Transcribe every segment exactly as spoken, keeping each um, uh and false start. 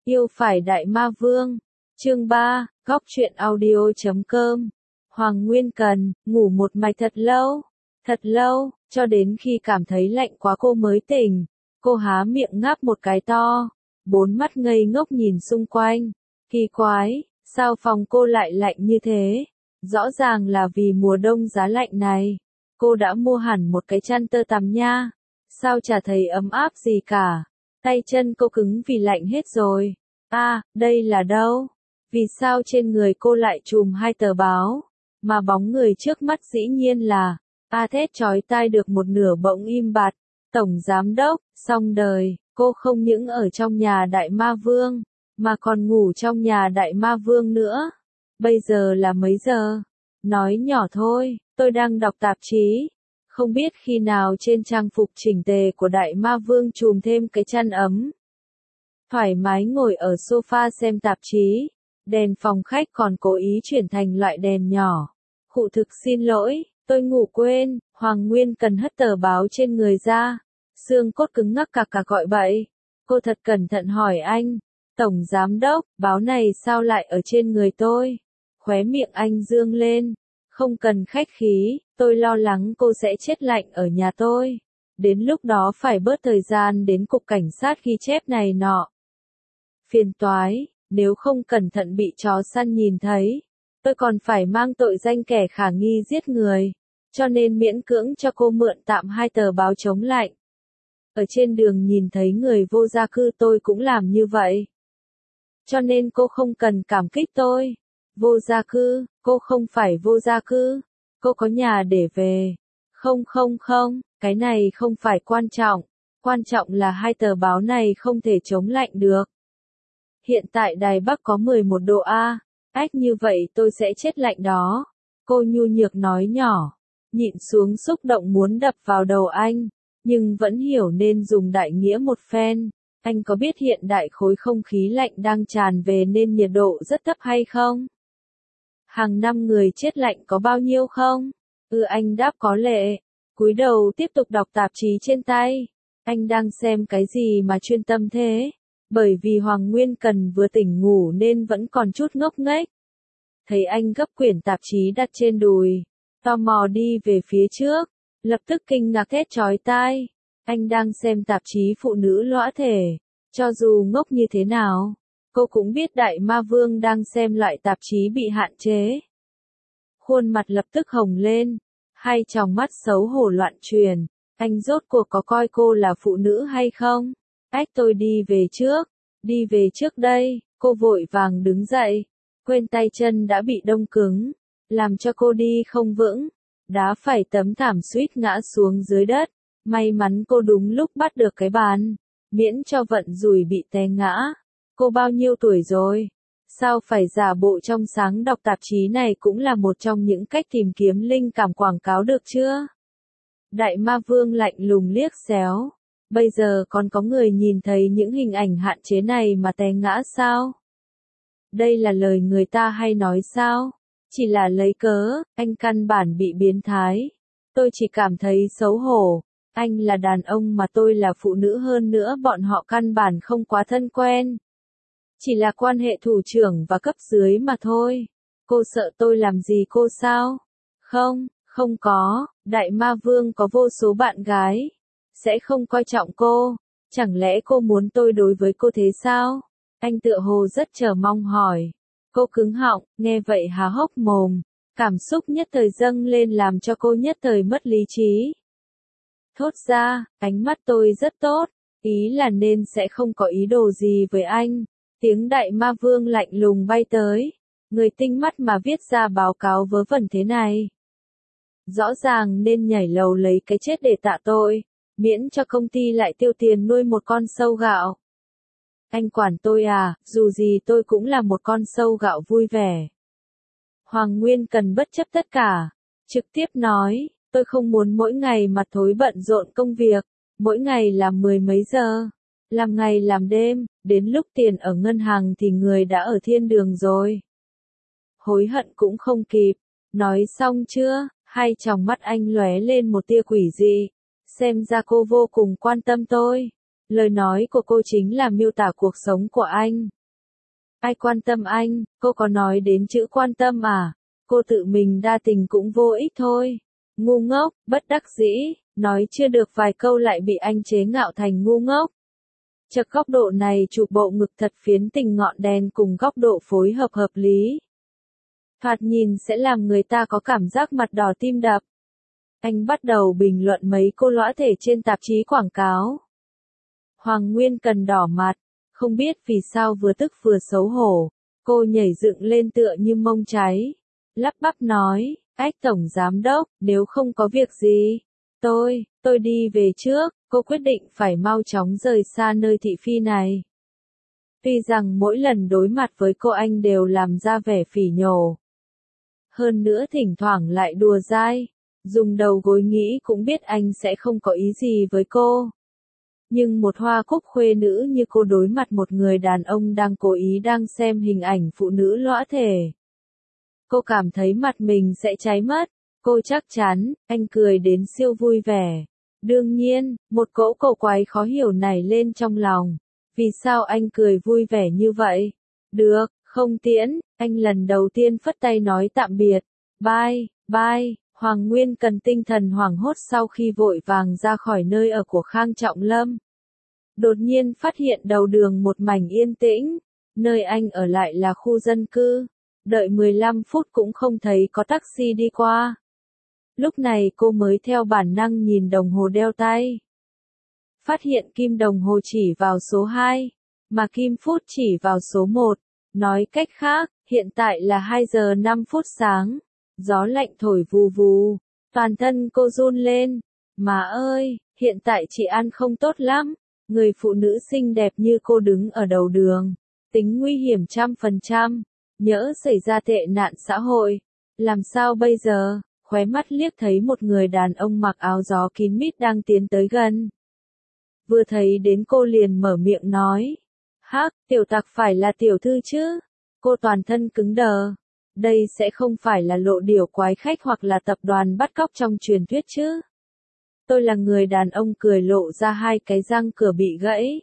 Yêu phải đại ma vương. Chương ba, góc truyện audio chấm com. Hoàng Nguyên Cần, ngủ một mạch thật lâu, thật lâu, cho đến khi cảm thấy lạnh quá cô mới tỉnh. Cô há miệng ngáp một cái to, bốn mắt ngây ngốc nhìn xung quanh. Kỳ quái, sao phòng cô lại lạnh như thế? Rõ ràng là vì mùa đông giá lạnh này. Cô đã mua hẳn một cái chăn tơ tằm nha. Sao chả thấy ấm áp gì cả? Tay chân cô cứng vì lạnh hết rồi. À, đây là đâu? Vì sao trên người cô lại trùm hai tờ báo? Mà bóng người trước mắt dĩ nhiên là, a thét chói tai được một nửa bỗng im bặt. Tổng giám đốc, xong đời, cô không những ở trong nhà đại ma vương, mà còn ngủ trong nhà đại ma vương nữa. Bây giờ là mấy giờ? Nói nhỏ thôi, tôi đang đọc tạp chí. Không biết khi nào trên trang phục chỉnh tề của đại ma vương trùm thêm cái chăn ấm. Thoải mái ngồi ở sofa xem tạp chí. Đèn phòng khách còn cố ý chuyển thành loại đèn nhỏ. Khụ thực xin lỗi, tôi ngủ quên. Hoàng Nguyên Cần hất tờ báo trên người ra. Xương cốt cứng ngắc cạc cạc gọi bậy. Cô thật cẩn thận hỏi anh. Tổng giám đốc, báo này sao lại ở trên người tôi? Khóe miệng anh dương lên. Không cần khách khí, tôi lo lắng cô sẽ chết lạnh ở nhà tôi. Đến lúc đó phải bớt thời gian đến cục cảnh sát ghi chép này nọ. Phiền toái, nếu không cẩn thận bị chó săn nhìn thấy, tôi còn phải mang tội danh kẻ khả nghi giết người. Cho nên miễn cưỡng cho cô mượn tạm hai tờ báo chống lạnh. Ở trên đường nhìn thấy người vô gia cư tôi cũng làm như vậy. Cho nên cô không cần cảm kích tôi. Vô gia cư, cô không phải vô gia cư. Cô có nhà để về. Không không không, cái này không phải quan trọng. Quan trọng là hai tờ báo này không thể chống lạnh được. Hiện tại Đài Bắc có mười một độ A. Ách như vậy tôi sẽ chết lạnh đó. Cô nhu nhược nói nhỏ. Nhịn xuống xúc động muốn đập vào đầu anh. Nhưng vẫn hiểu nên dùng đại nghĩa một phen. Anh có biết hiện đại khối không khí lạnh đang tràn về nên nhiệt độ rất thấp hay không? Hàng năm người chết lạnh có bao nhiêu không? Ừ, anh đáp có lệ. Cúi đầu tiếp tục đọc tạp chí trên tay. Anh đang xem cái gì mà chuyên tâm thế? Bởi vì Hoàng Nguyên Cần vừa tỉnh ngủ nên vẫn còn chút ngốc nghếch. Thấy anh gấp quyển tạp chí đặt trên đùi, tò mò đi về phía trước, lập tức kinh ngạc thét chói tai. Anh đang xem tạp chí phụ nữ lõa thể. Cho dù ngốc như thế nào, cô cũng biết đại ma vương đang xem loại tạp chí bị hạn chế. Khuôn mặt lập tức hồng lên, hai tròng mắt xấu hổ loạn truyền. Anh rốt cuộc có coi cô là phụ nữ hay không? Ách, tôi đi về trước, đi về trước đây. Cô vội vàng đứng dậy, quên tay chân đã bị đông cứng, làm cho cô đi không vững, đá phải tấm thảm suýt ngã xuống dưới đất. May mắn cô đúng lúc bắt được cái bàn, miễn cho vận rủi bị té ngã. Cô bao nhiêu tuổi rồi? Sao phải giả bộ trong sáng đọc tạp chí này cũng là một trong những cách tìm kiếm linh cảm quảng cáo được chưa? Đại ma vương lạnh lùng liếc xéo. Bây giờ còn có người nhìn thấy những hình ảnh hạn chế này mà té ngã sao? Đây là lời người ta hay nói sao? Chỉ là lấy cớ, anh căn bản bị biến thái. Tôi chỉ cảm thấy xấu hổ. Anh là đàn ông mà tôi là phụ nữ, hơn nữa bọn họ căn bản không quá thân quen. Chỉ là quan hệ thủ trưởng và cấp dưới mà thôi. Cô sợ tôi làm gì cô sao? Không, không có, đại ma vương có vô số bạn gái. Sẽ không coi trọng cô. Chẳng lẽ cô muốn tôi đối với cô thế sao? Anh tựa hồ rất chờ mong hỏi. Cô cứng họng, nghe vậy há hốc mồm. Cảm xúc nhất thời dâng lên làm cho cô nhất thời mất lý trí. Thốt ra, ánh mắt tôi rất tốt, ý là nên sẽ không có ý đồ gì với anh. Tiếng đại ma vương lạnh lùng bay tới. Người tinh mắt mà viết ra báo cáo vớ vẩn thế này. Rõ ràng nên nhảy lầu lấy cái chết để tạ tội, miễn cho công ty lại tiêu tiền nuôi một con sâu gạo. Anh quản tôi à, dù gì tôi cũng là một con sâu gạo vui vẻ. Hoàng Nguyên Cần bất chấp tất cả, trực tiếp nói. Tôi không muốn mỗi ngày mặt thối bận rộn công việc, mỗi ngày làm mười mấy giờ, làm ngày làm đêm, đến lúc tiền ở ngân hàng thì người đã ở thiên đường rồi. Hối hận cũng không kịp. Nói xong chưa? Hai tròng mắt anh lóe lên một tia quỷ dị. Xem ra cô vô cùng quan tâm tôi. Lời nói của cô chính là miêu tả cuộc sống của anh. Ai quan tâm anh, cô có nói đến chữ quan tâm à? Cô tự mình đa tình cũng vô ích thôi. Ngu ngốc, bất đắc dĩ, nói chưa được vài câu lại bị anh chế ngạo thành ngu ngốc. Chật góc độ này chụp bộ ngực thật phiến tình ngọn đèn cùng góc độ phối hợp hợp lý. Thoạt nhìn sẽ làm người ta có cảm giác mặt đỏ tim đập. Anh bắt đầu bình luận mấy cô lõa thể trên tạp chí quảng cáo. Hoàng Nguyên Cần đỏ mặt, không biết vì sao vừa tức vừa xấu hổ, cô nhảy dựng lên tựa như mông cháy, lắp bắp nói, ách tổng giám đốc, nếu không có việc gì, tôi, tôi đi về trước, cô quyết định phải mau chóng rời xa nơi thị phi này. Tuy rằng mỗi lần đối mặt với cô anh đều làm ra vẻ phỉ nhổ. Hơn nữa thỉnh thoảng lại đùa dai, dùng đầu gối nghĩ cũng biết anh sẽ không có ý gì với cô. Nhưng một hoa cúc khuê nữ như cô đối mặt một người đàn ông đang cố ý đang xem hình ảnh phụ nữ lõa thể. Cô cảm thấy mặt mình sẽ cháy mất. Cô chắc chắn, anh cười đến siêu vui vẻ. Đương nhiên, một cỗ cổ quái khó hiểu nảy lên trong lòng. Vì sao anh cười vui vẻ như vậy? Được, không tiễn, anh lần đầu tiên phất tay nói tạm biệt. Bye, bye. Hoàng Nguyên Cần tinh thần hoảng hốt sau khi vội vàng ra khỏi nơi ở của Khang Trọng Lâm. Đột nhiên phát hiện đầu đường một mảnh yên tĩnh, nơi anh ở lại là khu dân cư, đợi mười lăm phút cũng không thấy có taxi đi qua. Lúc này cô mới theo bản năng nhìn đồng hồ đeo tay. Phát hiện kim đồng hồ chỉ vào số hai, mà kim phút chỉ vào số một, nói cách khác, hiện tại là hai giờ năm phút sáng. Gió lạnh thổi vù vù, toàn thân cô run lên. Má ơi, hiện tại chị ăn không tốt lắm, người phụ nữ xinh đẹp như cô đứng ở đầu đường, tính nguy hiểm trăm phần trăm, nhỡ xảy ra tệ nạn xã hội, làm sao bây giờ? Khóe mắt liếc thấy một người đàn ông mặc áo gió kín mít đang tiến tới gần. Vừa thấy đến cô liền mở miệng nói, hắc, tiểu tặc phải là tiểu thư chứ? Cô toàn thân cứng đờ. Đây sẽ không phải là lộ điểu quái khách hoặc là tập đoàn bắt cóc trong truyền thuyết chứ. Tôi là người đàn ông cười lộ ra hai cái răng cửa bị gãy.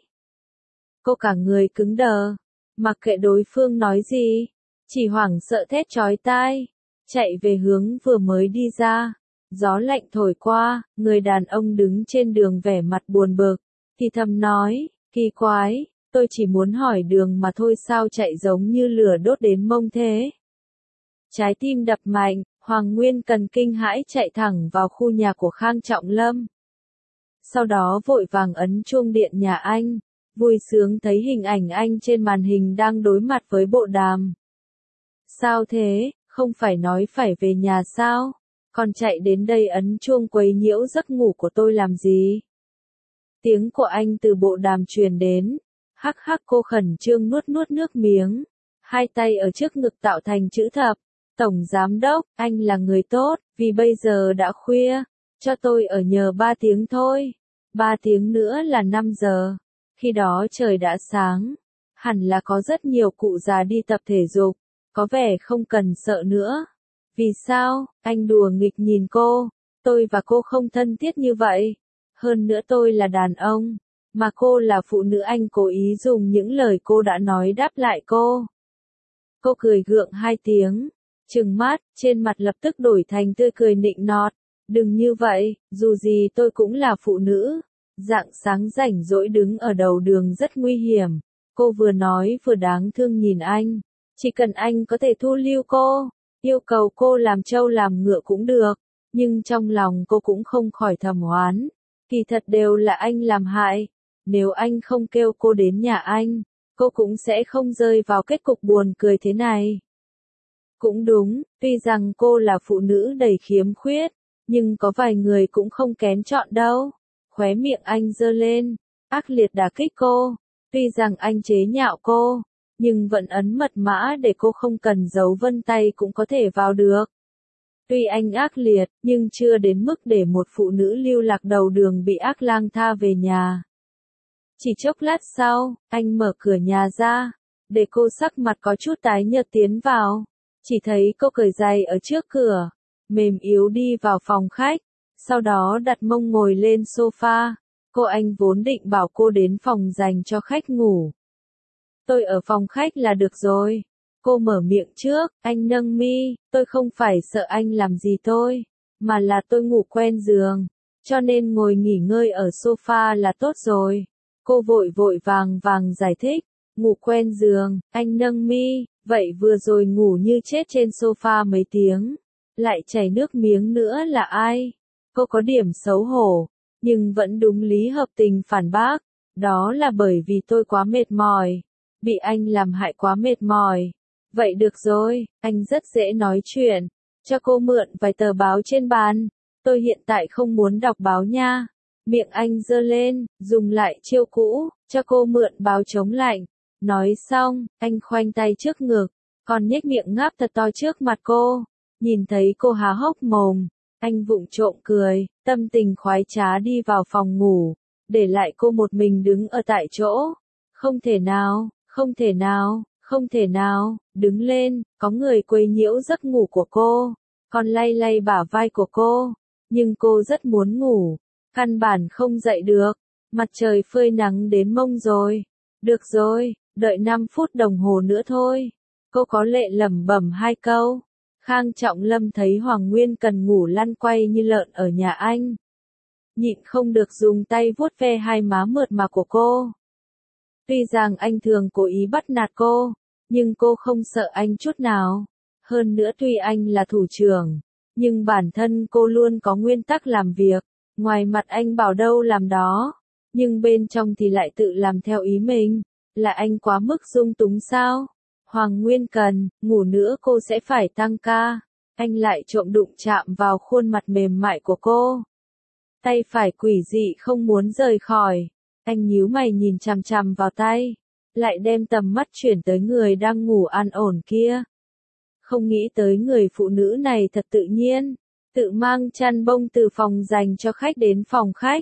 Cô cả người cứng đờ, mặc kệ đối phương nói gì, chỉ hoảng sợ thét chói tai, chạy về hướng vừa mới đi ra. Gió lạnh thổi qua, người đàn ông đứng trên đường vẻ mặt buồn bực, thì thầm nói, kỳ quái, tôi chỉ muốn hỏi đường mà thôi sao chạy giống như lửa đốt đến mông thế. Trái tim đập mạnh, Hoàng Nguyên Cần kinh hãi chạy thẳng vào khu nhà của Khang Trọng Lâm. Sau đó vội vàng ấn chuông điện nhà anh, vui sướng thấy hình ảnh anh trên màn hình đang đối mặt với bộ đàm. Sao thế, không phải nói phải về nhà sao? Còn chạy đến đây ấn chuông quấy nhiễu giấc ngủ của tôi làm gì? Tiếng của anh từ bộ đàm truyền đến, hắc hắc cô khẩn trương nuốt nuốt nước miếng, hai tay ở trước ngực tạo thành chữ thập. Tổng giám đốc, anh là người tốt, vì bây giờ đã khuya, cho tôi ở nhờ ba tiếng thôi. Ba tiếng nữa là năm giờ. Khi đó trời đã sáng, hẳn là có rất nhiều cụ già đi tập thể dục, có vẻ không cần sợ nữa. Vì sao? Anh đùa nghịch nhìn cô, tôi và cô không thân thiết như vậy. Hơn nữa tôi là đàn ông, mà cô là phụ nữ, anh cố ý dùng những lời cô đã nói đáp lại cô. Cô cười gượng hai tiếng. Trừng mắt, trên mặt lập tức đổi thành tươi cười nịnh nọt. Đừng như vậy, dù gì tôi cũng là phụ nữ. Rạng sáng rảnh rỗi đứng ở đầu đường rất nguy hiểm. Cô vừa nói vừa đáng thương nhìn anh. Chỉ cần anh có thể thu lưu cô, yêu cầu cô làm trâu làm ngựa cũng được. Nhưng trong lòng cô cũng không khỏi thầm oán. Kỳ thật đều là anh làm hại. Nếu anh không kêu cô đến nhà anh, cô cũng sẽ không rơi vào kết cục buồn cười thế này. Cũng đúng, tuy rằng cô là phụ nữ đầy khiếm khuyết, nhưng có vài người cũng không kén chọn đâu. Khóe miệng anh giơ lên, ác liệt đả kích cô. Tuy rằng anh chế nhạo cô, nhưng vẫn ấn mật mã để cô không cần dấu vân tay cũng có thể vào được. Tuy anh ác liệt, nhưng chưa đến mức để một phụ nữ lưu lạc đầu đường bị ác lang tha về nhà. Chỉ chốc lát sau, anh mở cửa nhà ra, để cô sắc mặt có chút tái nhợt tiến vào. Chỉ thấy cô cởi giày ở trước cửa, mềm yếu đi vào phòng khách, sau đó đặt mông ngồi lên sofa. Cô anh vốn định bảo cô đến phòng dành cho khách ngủ. Tôi ở phòng khách là được rồi. Cô mở miệng trước, anh nâng mi, tôi không phải sợ anh làm gì tôi, mà là tôi ngủ quen giường, cho nên ngồi nghỉ ngơi ở sofa là tốt rồi. Cô vội vội vàng vàng giải thích, ngủ quen giường, anh nâng mi, vậy vừa rồi ngủ như chết trên sofa mấy tiếng, lại chảy nước miếng nữa là ai? Cô có điểm xấu hổ, nhưng vẫn đúng lý hợp tình phản bác, đó là bởi vì tôi quá mệt mỏi, bị anh làm hại quá mệt mỏi. Vậy được rồi, anh rất dễ nói chuyện, cho cô mượn vài tờ báo trên bàn, tôi hiện tại không muốn đọc báo nha. Miệng anh giơ lên, dùng lại chiêu cũ, cho cô mượn báo chống lạnh. Nói xong, anh khoanh tay trước ngực, còn nhếch miệng ngáp thật to trước mặt cô. Nhìn thấy cô há hốc mồm, anh vụng trộm cười, tâm tình khoái trá đi vào phòng ngủ, để lại cô một mình đứng ở tại chỗ. Không thể nào, không thể nào, không thể nào, đứng lên, có người quấy nhiễu giấc ngủ của cô, còn lay lay bả vai của cô, nhưng cô rất muốn ngủ, căn bản không dậy được, mặt trời phơi nắng đến mông rồi. Được rồi, đợi năm phút đồng hồ nữa thôi. Cô có lệ lẩm bẩm hai câu. Khang Trọng Lâm thấy Hoàng Nguyên Cần ngủ lăn quay như lợn ở nhà anh, nhịn không được dùng tay vuốt ve hai má mượt mà của cô. Tuy rằng anh thường cố ý bắt nạt cô, nhưng cô không sợ anh chút nào. Hơn nữa tuy anh là thủ trưởng, nhưng bản thân cô luôn có nguyên tắc làm việc, ngoài mặt anh bảo đâu làm đó, nhưng bên trong thì lại tự làm theo ý mình. Là anh quá mức dung túng sao? Hoàng Nguyên Cần, ngủ nữa cô sẽ phải tăng ca. Anh lại trộm đụng chạm vào khuôn mặt mềm mại của cô. Tay phải quỷ dị không muốn rời khỏi. Anh nhíu mày nhìn chằm chằm vào tay, lại đem tầm mắt chuyển tới người đang ngủ an ổn kia. Không nghĩ tới người phụ nữ này thật tự nhiên, tự mang chăn bông từ phòng dành cho khách đến phòng khách.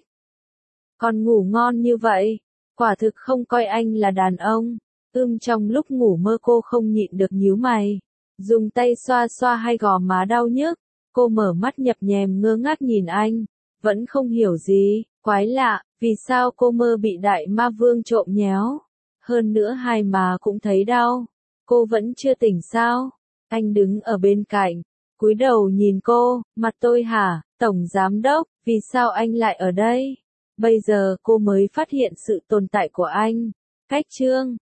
Còn ngủ ngon như vậy, quả thực không coi anh là đàn ông. Ưm trong lúc ngủ mơ cô không nhịn được nhíu mày, dùng tay xoa xoa hai gò má đau nhức. Cô mở mắt nhập nhèm ngơ ngác nhìn anh, vẫn không hiểu gì, quái lạ, vì sao cô mơ bị đại ma vương trộm nhéo. Hơn nữa hai má cũng thấy đau, cô vẫn chưa tỉnh sao? Anh đứng ở bên cạnh, cúi đầu nhìn cô, mặt tôi hả, tổng giám đốc, vì sao anh lại ở đây? Bây giờ cô mới phát hiện sự tồn tại của anh. Cách chương